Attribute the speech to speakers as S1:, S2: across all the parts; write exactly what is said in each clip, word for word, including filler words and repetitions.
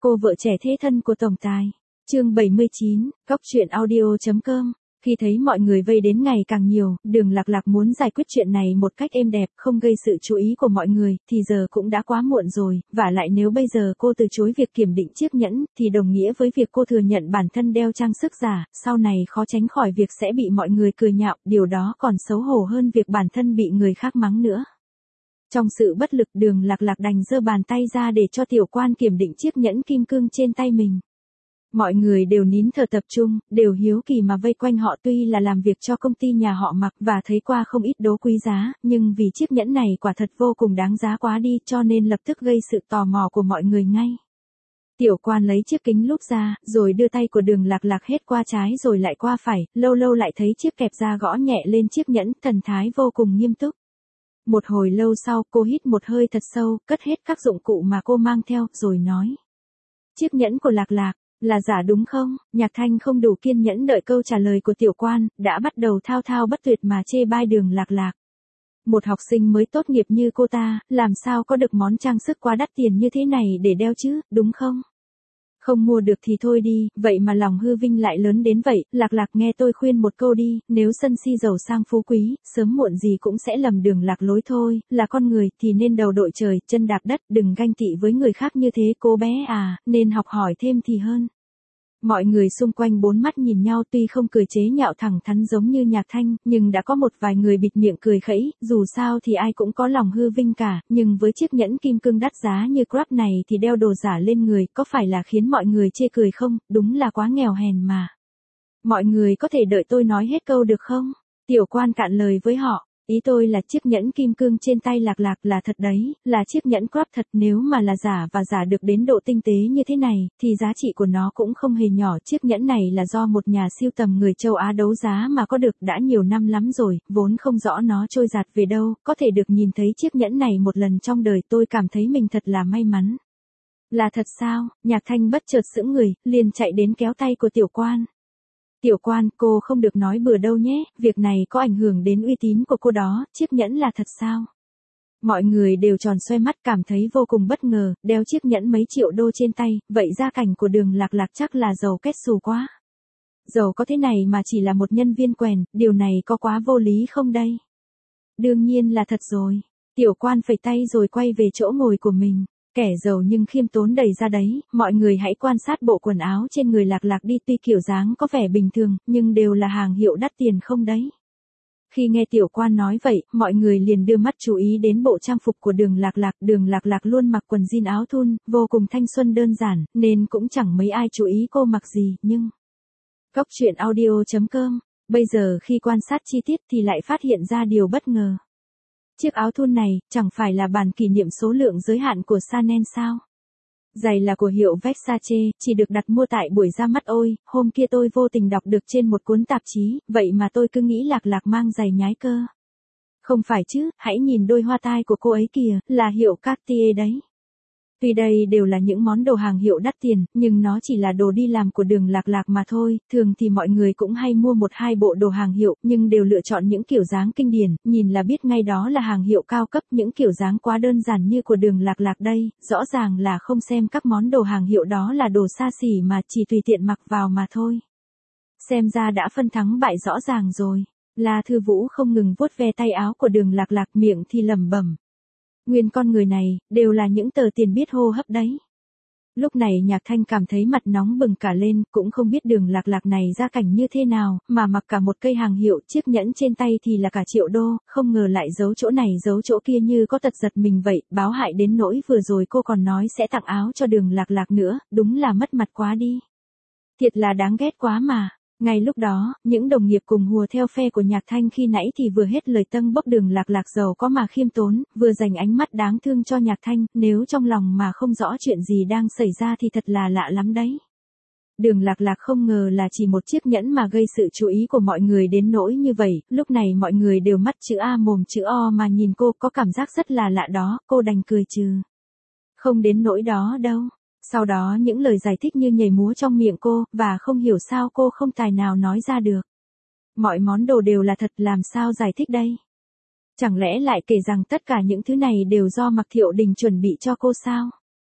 S1: Cô vợ trẻ thế thân của tổng tài. Chương bảy mươi chín, Góc truyện audio chấm com. Khi thấy mọi người vây đến ngày càng nhiều, Đường Lạc Lạc muốn giải quyết chuyện này một cách êm đẹp, không gây sự chú ý của mọi người, thì giờ cũng đã quá muộn rồi, vả lại nếu bây giờ cô từ chối việc kiểm định chiếc nhẫn, thì đồng nghĩa với việc cô thừa nhận bản thân đeo trang sức giả, sau này khó tránh khỏi việc sẽ bị mọi người cười nhạo, điều đó còn xấu hổ hơn việc bản thân bị người khác mắng nữa. Trong sự bất lực, Đường Lạc Lạc đành giơ bàn tay ra để cho tiểu quan kiểm định chiếc nhẫn kim cương trên tay mình. Mọi người đều nín thở tập trung, đều hiếu kỳ mà vây quanh họ, tuy là làm việc cho công ty nhà họ Mạc và thấy qua không ít đố quý giá, nhưng vì chiếc nhẫn này quả thật vô cùng đáng giá quá đi, cho nên lập tức gây sự tò mò của mọi người ngay. Tiểu quan lấy chiếc kính lúp ra, rồi đưa tay của Đường Lạc Lạc hết qua trái rồi lại qua phải, lâu lâu lại thấy chiếc kẹp da gõ nhẹ lên chiếc nhẫn, thần thái vô cùng nghiêm túc. Một hồi lâu sau, cô hít một hơi thật sâu, cất hết các dụng cụ mà cô mang theo, rồi nói. Chiếc nhẫn của Lạc Lạc, là giả đúng không? Nhạc Thanh không đủ kiên nhẫn đợi câu trả lời của tiểu quan, đã bắt đầu thao thao bất tuyệt mà chê bai Đường Lạc Lạc. Một học sinh mới tốt nghiệp như cô ta, làm sao có được món trang sức quá đắt tiền như thế này để đeo chứ, đúng không? Không mua được thì thôi đi, vậy mà lòng hư vinh lại lớn đến vậy. Lạc Lạc, nghe tôi khuyên một câu đi, nếu sân si giàu sang phú quý, sớm muộn gì cũng sẽ lầm đường lạc lối thôi, là con người thì nên đầu đội trời, chân đạp đất, đừng ganh tị với người khác như thế cô bé à, nên học hỏi thêm thì hơn. Mọi người xung quanh bốn mắt nhìn nhau, tuy không cười chế nhạo thẳng thắn giống như Nhạc Thanh, nhưng đã có một vài người bịt miệng cười khẩy, dù sao thì ai cũng có lòng hư vinh cả, nhưng với chiếc nhẫn kim cương đắt giá như Grab này thì đeo đồ giả lên người, có phải là khiến mọi người chê cười không, đúng là quá nghèo hèn mà. Mọi người có thể đợi tôi nói hết câu được không? Tiểu quan cạn lời với họ. Ý tôi là chiếc nhẫn kim cương trên tay Lạc Lạc là thật đấy, là chiếc nhẫn Grab thật, nếu mà là giả và giả được đến độ tinh tế như thế này, thì giá trị của nó cũng không hề nhỏ. Chiếc nhẫn này là do một nhà sưu tầm người châu Á đấu giá mà có được đã nhiều năm lắm rồi, vốn không rõ nó trôi giạt về đâu, có thể được nhìn thấy chiếc nhẫn này một lần trong đời, tôi cảm thấy mình thật là may mắn. Là thật sao? Nhạc Thanh bất chợt sững người, liền chạy đến kéo tay của tiểu quan. Tiểu quan, cô không được nói bừa đâu nhé, việc này có ảnh hưởng đến uy tín của cô đó, chiếc nhẫn là thật sao? Mọi người đều tròn xoe mắt, cảm thấy vô cùng bất ngờ, đeo chiếc nhẫn mấy triệu đô trên tay, vậy gia cảnh của Đường Lạc Lạc chắc là giàu kết xù quá. Giàu có thế này mà chỉ là một nhân viên quèn, điều này có quá vô lý không đây? Đương nhiên là thật rồi. Tiểu quan phẩy tay rồi quay về chỗ ngồi của mình. Kẻ giàu nhưng khiêm tốn đầy ra đấy, mọi người hãy quan sát bộ quần áo trên người Lạc Lạc đi, tuy kiểu dáng có vẻ bình thường, nhưng đều là hàng hiệu đắt tiền không đấy. Khi nghe tiểu quan nói vậy, mọi người liền đưa mắt chú ý đến bộ trang phục của Đường Lạc Lạc. Đường Lạc Lạc luôn mặc quần jean áo thun, vô cùng thanh xuân đơn giản, nên cũng chẳng mấy ai chú ý cô mặc gì, nhưng... Góc truyện audio chấm com, bây giờ khi quan sát chi tiết thì lại phát hiện ra điều bất ngờ. Chiếc áo thun này, chẳng phải là bản kỷ niệm số lượng giới hạn của Chanel sao? Giày là của hiệu Versace, chỉ được đặt mua tại buổi ra mắt. Ôi, hôm kia tôi vô tình đọc được trên một cuốn tạp chí, vậy mà tôi cứ nghĩ Lạc Lạc mang giày nhái cơ. Không phải chứ, hãy nhìn đôi hoa tai của cô ấy kìa, là hiệu Cartier đấy. Tuy đây đều là những món đồ hàng hiệu đắt tiền, nhưng nó chỉ là đồ đi làm của Đường Lạc Lạc mà thôi, thường thì mọi người cũng hay mua một hai bộ đồ hàng hiệu, nhưng đều lựa chọn những kiểu dáng kinh điển, nhìn là biết ngay đó là hàng hiệu cao cấp, những kiểu dáng quá đơn giản như của Đường Lạc Lạc đây, rõ ràng là không xem các món đồ hàng hiệu đó là đồ xa xỉ mà chỉ tùy tiện mặc vào mà thôi. Xem ra đã phân thắng bại rõ ràng rồi. La Thư Vũ không ngừng vuốt ve tay áo của Đường Lạc Lạc, miệng thì lẩm bẩm. Nguyên con người này, đều là những tờ tiền biết hô hấp đấy. Lúc này Nhạc Thanh cảm thấy mặt nóng bừng cả lên, cũng không biết Đường Lạc Lạc này gia cảnh như thế nào, mà mặc cả một cây hàng hiệu, chiếc nhẫn trên tay thì là cả triệu đô, không ngờ lại giấu chỗ này giấu chỗ kia như có tật giật mình vậy, báo hại đến nỗi vừa rồi cô còn nói sẽ tặng áo cho Đường Lạc Lạc nữa, đúng là mất mặt quá đi. Thiệt là đáng ghét quá mà. Ngay lúc đó, những đồng nghiệp cùng hùa theo phe của Nhạc Thanh khi nãy thì vừa hết lời tâng bốc Đường Lạc Lạc giàu có mà khiêm tốn, vừa dành ánh mắt đáng thương cho Nhạc Thanh, nếu trong lòng mà không rõ chuyện gì đang xảy ra thì thật là lạ lắm đấy. Đường Lạc Lạc không ngờ là chỉ một chiếc nhẫn mà gây sự chú ý của mọi người đến nỗi như vậy, lúc này mọi người đều mắt chữ A mồm chữ O mà nhìn cô, có cảm giác rất là lạ đó, cô đành cười trừ. Không đến nỗi đó đâu. Sau đó những lời giải thích như nhảy múa trong miệng cô, và không hiểu sao cô không tài nào nói ra được. Mọi món đồ đều là thật, làm sao giải thích đây? Chẳng lẽ lại kể rằng tất cả những thứ này đều do Mạc Thiệu Đình chuẩn bị cho cô sao?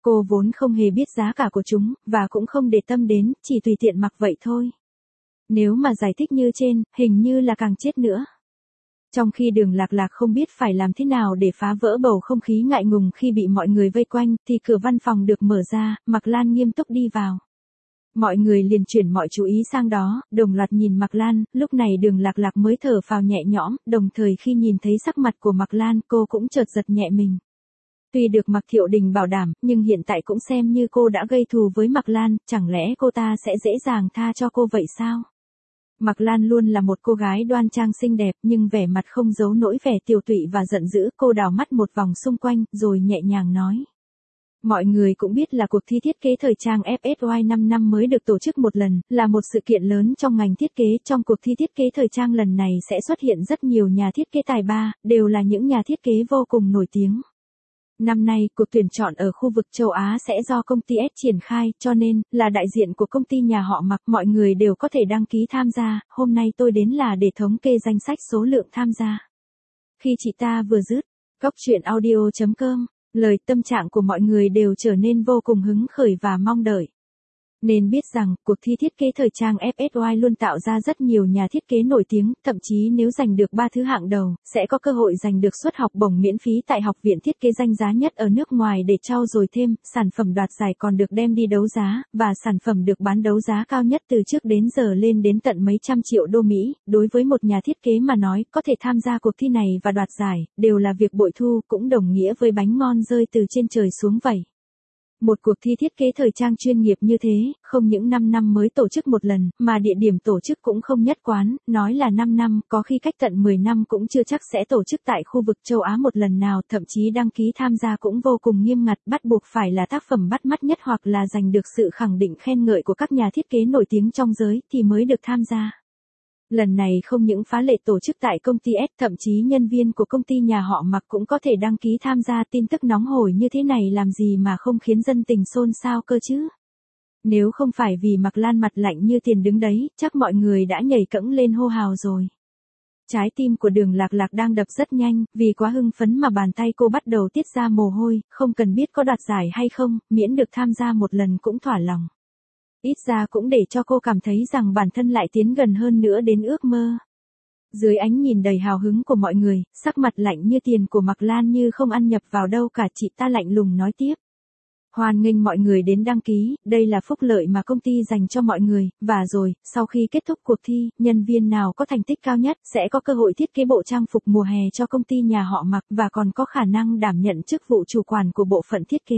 S1: Cô vốn không hề biết giá cả của chúng, và cũng không để tâm đến, chỉ tùy tiện mặc vậy thôi. Nếu mà giải thích như trên, hình như là càng chết nữa. Trong khi Đường Lạc Lạc không biết phải làm thế nào để phá vỡ bầu không khí ngại ngùng khi bị mọi người vây quanh, thì cửa văn phòng được mở ra, Mạc Lan nghiêm túc đi vào. Mọi người liền chuyển mọi chú ý sang đó, đồng loạt nhìn Mạc Lan, lúc này Đường Lạc Lạc mới thở phào nhẹ nhõm, đồng thời khi nhìn thấy sắc mặt của Mạc Lan, cô cũng chợt giật nhẹ mình. Tuy được Mạc Thiệu Đình bảo đảm, nhưng hiện tại cũng xem như cô đã gây thù với Mạc Lan, chẳng lẽ cô ta sẽ dễ dàng tha cho cô vậy sao? Mạc Lan luôn là một cô gái đoan trang xinh đẹp, nhưng vẻ mặt không giấu nỗi vẻ tiều tụy và giận dữ, cô đảo mắt một vòng xung quanh, rồi nhẹ nhàng nói. Mọi người cũng biết là cuộc thi thiết kế thời trang ép ét i năm năm mới được tổ chức một lần, là một sự kiện lớn trong ngành thiết kế. Trong cuộc thi thiết kế thời trang lần này sẽ xuất hiện rất nhiều nhà thiết kế tài ba, đều là những nhà thiết kế vô cùng nổi tiếng. Năm nay, cuộc tuyển chọn ở khu vực châu Á sẽ do công ty S triển khai, cho nên, là đại diện của công ty nhà họ Mạc, mọi người đều có thể đăng ký tham gia. Hôm nay tôi đến là để thống kê danh sách số lượng tham gia. Khi chị ta vừa dứt, góc truyện audio chấm com, lời tâm trạng của mọi người đều trở nên vô cùng hứng khởi và mong đợi. Nên biết rằng, cuộc thi thiết kế thời trang ép ét i luôn tạo ra rất nhiều nhà thiết kế nổi tiếng, thậm chí nếu giành được ba thứ hạng đầu, sẽ có cơ hội giành được suất học bổng miễn phí tại học viện thiết kế danh giá nhất ở nước ngoài để trau dồi thêm, sản phẩm đoạt giải còn được đem đi đấu giá, và sản phẩm được bán đấu giá cao nhất từ trước đến giờ lên đến tận mấy trăm triệu đô Mỹ. Đối với một nhà thiết kế mà nói, có thể tham gia cuộc thi này và đoạt giải, đều là việc bội thu, cũng đồng nghĩa với bánh ngon rơi từ trên trời xuống vậy. Một cuộc thi thiết kế thời trang chuyên nghiệp như thế, không những năm năm mới tổ chức một lần, mà địa điểm tổ chức cũng không nhất quán, nói là năm năm, có khi cách tận mười năm cũng chưa chắc sẽ tổ chức tại khu vực châu Á một lần nào, thậm chí đăng ký tham gia cũng vô cùng nghiêm ngặt, bắt buộc phải là tác phẩm bắt mắt nhất hoặc là giành được sự khẳng định khen ngợi của các nhà thiết kế nổi tiếng trong giới, thì mới được tham gia. Lần này không những phá lệ tổ chức tại công ty S, thậm chí nhân viên của công ty nhà họ Mạc cũng có thể đăng ký tham gia. Tin tức nóng hổi như thế này làm gì mà không khiến dân tình xôn xao cơ chứ? Nếu không phải vì Mạc Lan mặt lạnh như tiền đứng đấy, chắc mọi người đã nhảy cẫng lên hô hào rồi. Trái tim của Đường Lạc Lạc đang đập rất nhanh, vì quá hưng phấn mà bàn tay cô bắt đầu tiết ra mồ hôi, không cần biết có đoạt giải hay không, miễn được tham gia một lần cũng thỏa lòng. Ít ra cũng để cho cô cảm thấy rằng bản thân lại tiến gần hơn nữa đến ước mơ. Dưới ánh nhìn đầy hào hứng của mọi người, sắc mặt lạnh như tiền của Mạc Lan như không ăn nhập vào đâu cả, chị ta lạnh lùng nói tiếp. Hoan nghênh mọi người đến đăng ký, đây là phúc lợi mà công ty dành cho mọi người, và rồi, sau khi kết thúc cuộc thi, nhân viên nào có thành tích cao nhất sẽ có cơ hội thiết kế bộ trang phục mùa hè cho công ty nhà họ Mạc và còn có khả năng đảm nhận chức vụ chủ quản của bộ phận thiết kế.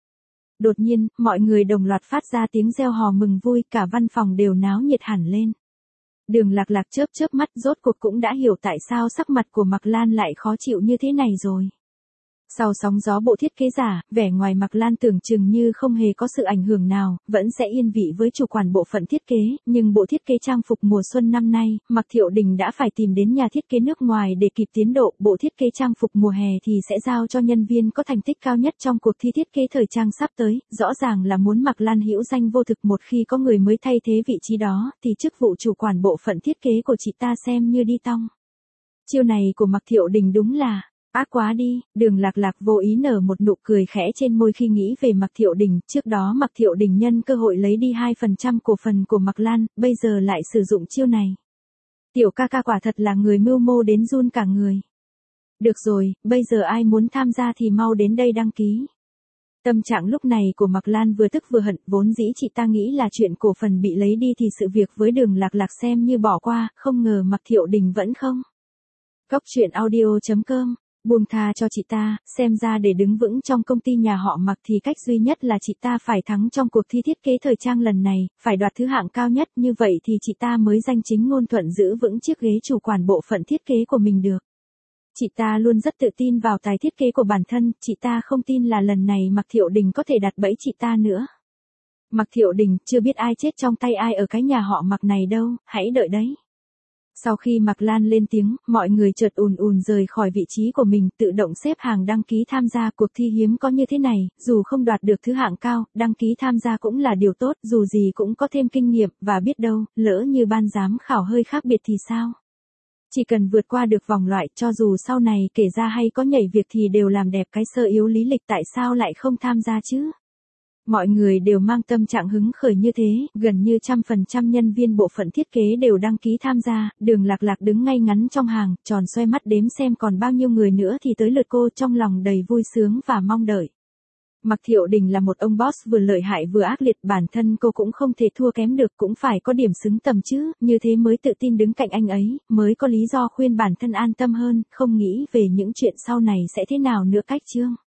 S1: Đột nhiên, mọi người đồng loạt phát ra tiếng reo hò mừng vui, cả văn phòng đều náo nhiệt hẳn lên. Đường Lạc Lạc chớp chớp mắt, rốt cuộc cũng đã hiểu tại sao sắc mặt của Mạc Lan lại khó chịu như thế này rồi. Sau sóng gió bộ thiết kế giả, vẻ ngoài Mạc Lan tưởng chừng như không hề có sự ảnh hưởng nào, vẫn sẽ yên vị với chủ quản bộ phận thiết kế, nhưng bộ thiết kế trang phục mùa xuân năm nay, Mạc Thiệu Đình đã phải tìm đến nhà thiết kế nước ngoài để kịp tiến độ. Bộ thiết kế trang phục mùa hè thì sẽ giao cho nhân viên có thành tích cao nhất trong cuộc thi thiết kế thời trang sắp tới, rõ ràng là muốn Mạc Lan hữu danh vô thực. Một khi có người mới thay thế vị trí đó, thì chức vụ chủ quản bộ phận thiết kế của chị ta xem như đi tong. Chiêu này của Mạc Thiệu Đình đúng là ác quá đi. Đường Lạc Lạc vô ý nở một nụ cười khẽ trên môi khi nghĩ về Mạc Thiệu Đình, trước đó Mạc Thiệu Đình nhân cơ hội lấy đi hai phần trăm cổ phần của Mạc Lan, bây giờ lại sử dụng chiêu này. Tiểu ca ca quả thật là người mưu mô đến run cả người. Được rồi, bây giờ ai muốn tham gia thì mau đến đây đăng ký. Tâm trạng lúc này của Mạc Lan vừa tức vừa hận, vốn dĩ chị ta nghĩ là chuyện cổ phần bị lấy đi thì sự việc với Đường Lạc Lạc xem như bỏ qua, không ngờ Mạc Thiệu Đình vẫn không. Góc truyện audio chấm com, buông tha cho chị ta, xem ra để đứng vững trong công ty nhà họ Mạc thì cách duy nhất là chị ta phải thắng trong cuộc thi thiết kế thời trang lần này, phải đoạt thứ hạng cao nhất, như vậy thì chị ta mới danh chính ngôn thuận giữ vững chiếc ghế chủ quản bộ phận thiết kế của mình được. Chị ta luôn rất tự tin vào tài thiết kế của bản thân, chị ta không tin là lần này Mạc Thiệu Đình có thể đặt bẫy chị ta nữa. Mạc Thiệu Đình, chưa biết ai chết trong tay ai ở cái nhà họ Mạc này đâu, hãy đợi đấy. Sau khi Mạc Lan lên tiếng, mọi người chợt ùn ùn rời khỏi vị trí của mình, tự động xếp hàng đăng ký tham gia. Cuộc thi hiếm có như thế này, dù không đoạt được thứ hạng cao, đăng ký tham gia cũng là điều tốt, dù gì cũng có thêm kinh nghiệm, và biết đâu, lỡ như ban giám khảo hơi khác biệt thì sao? Chỉ cần vượt qua được vòng loại, cho dù sau này kể ra hay có nhảy việc thì đều làm đẹp cái sơ yếu lý lịch, tại sao lại không tham gia chứ? Mọi người đều mang tâm trạng hứng khởi như thế, gần như trăm phần trăm nhân viên bộ phận thiết kế đều đăng ký tham gia, Đường Lạc Lạc đứng ngay ngắn trong hàng, tròn xoay mắt đếm xem còn bao nhiêu người nữa thì tới lượt cô, trong lòng đầy vui sướng và mong đợi. Mạc Thiệu Đình là một ông boss vừa lợi hại vừa ác liệt, bản thân cô cũng không thể thua kém được, cũng phải có điểm xứng tầm chứ, như thế mới tự tin đứng cạnh anh ấy, mới có lý do khuyên bản thân an tâm hơn, không nghĩ về những chuyện sau này sẽ thế nào nữa cách chương.